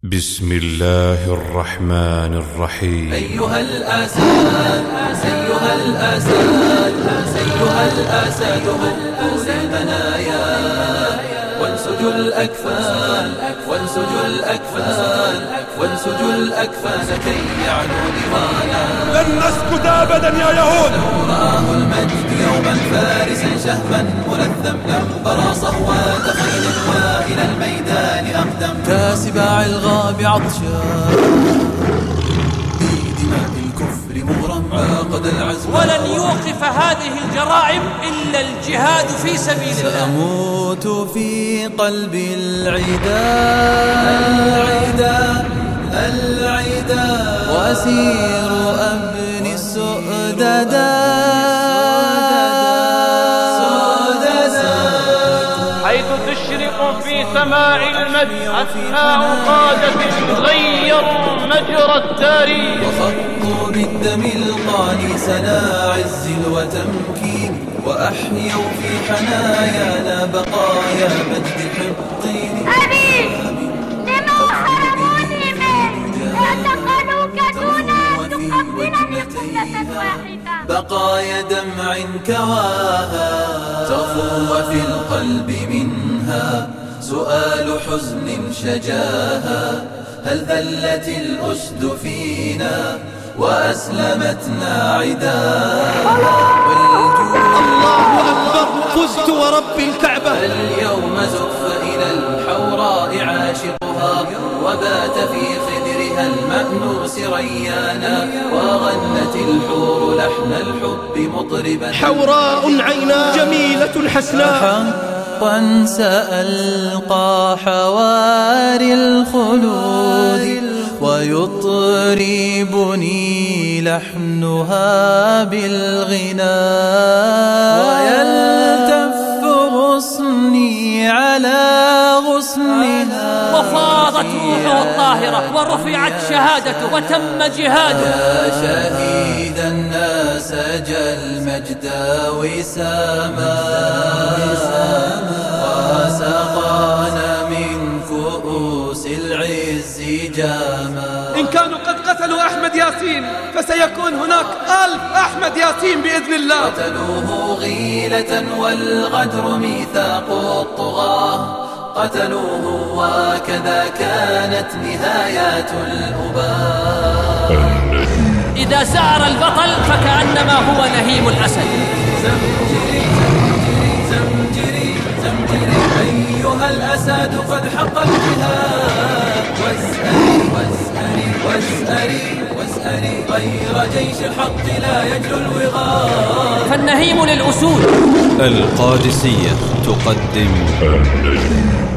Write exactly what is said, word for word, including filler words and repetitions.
بسم الله الرحمن الرحيم. أيها الأسد أيها الأسد أيها الأسد هبوا للمنايا وانسجوا الأكفان وانسجوا الأكفان وانسجوا الأكفان كي يعلو لوانا. لن نسكت أبدا يا يهود. لو رآه المجد يوما فارسا شهبا ملثم لانبرى صهوات خيل وإلى الميدان أقدم كاسباع الغاب عطشان بدماء الكفر مغرم عاقد العزم. ولن يوقف هذه الجرائم إلا الجهاد في سبيل الله. سأموت في قلب العدا العدا العدا وأسير أبني السؤددا حيث تشرق في سماء المجد أسماء قادة غيروا مجرى التاريخ وخطوا بالدم القاني سنا عز وتمكين وأحيوا في حنايانا بقايا مجد حطين. أبي لما حرموني منك اعتقلوك دون أن تقبلني قبلة واحدة. بقايا دمع كواها تغفو في القلب منها سؤال حزن شجاها. هل ذلت الأسد فينا وأسلمتنا عداها؟ الله أكبر فزت ورب الكعبة. اليوم زف إلى الحوراء عاشقها وبات في خدرها المأنوس ريانا وغنت الحور لحن الحب مطربا. حوراء عينا جميلة حسناء حقا سألقى حواري الخلود ويطربني لحنها بالغناء ويلتف غصني على غصنها. وفاضت روحه الطاهرة ورفعت شهادته وتم جهاده. يا شهيد الناس جل مجد وساما وسقانا من كؤوس العز جاما. إن كانوا قد قتلوا أحمد ياسين فسيكون هناك ألف أحمد ياسين بإذن الله. قتلوه غيلة والغدر ميثاق الطغاة قتلوه وكذا كانت نهايات الأباء. إذا سار البطل فكأنما هو نهيم الأسد. زمجري زمجري زمجري أيها الأسد قد حق الجهاد. واسألي واسألي واسألي واسألي غير جيش الحق لا يجلو الوغاد. فالنهيم للأسود. القادسية تقدم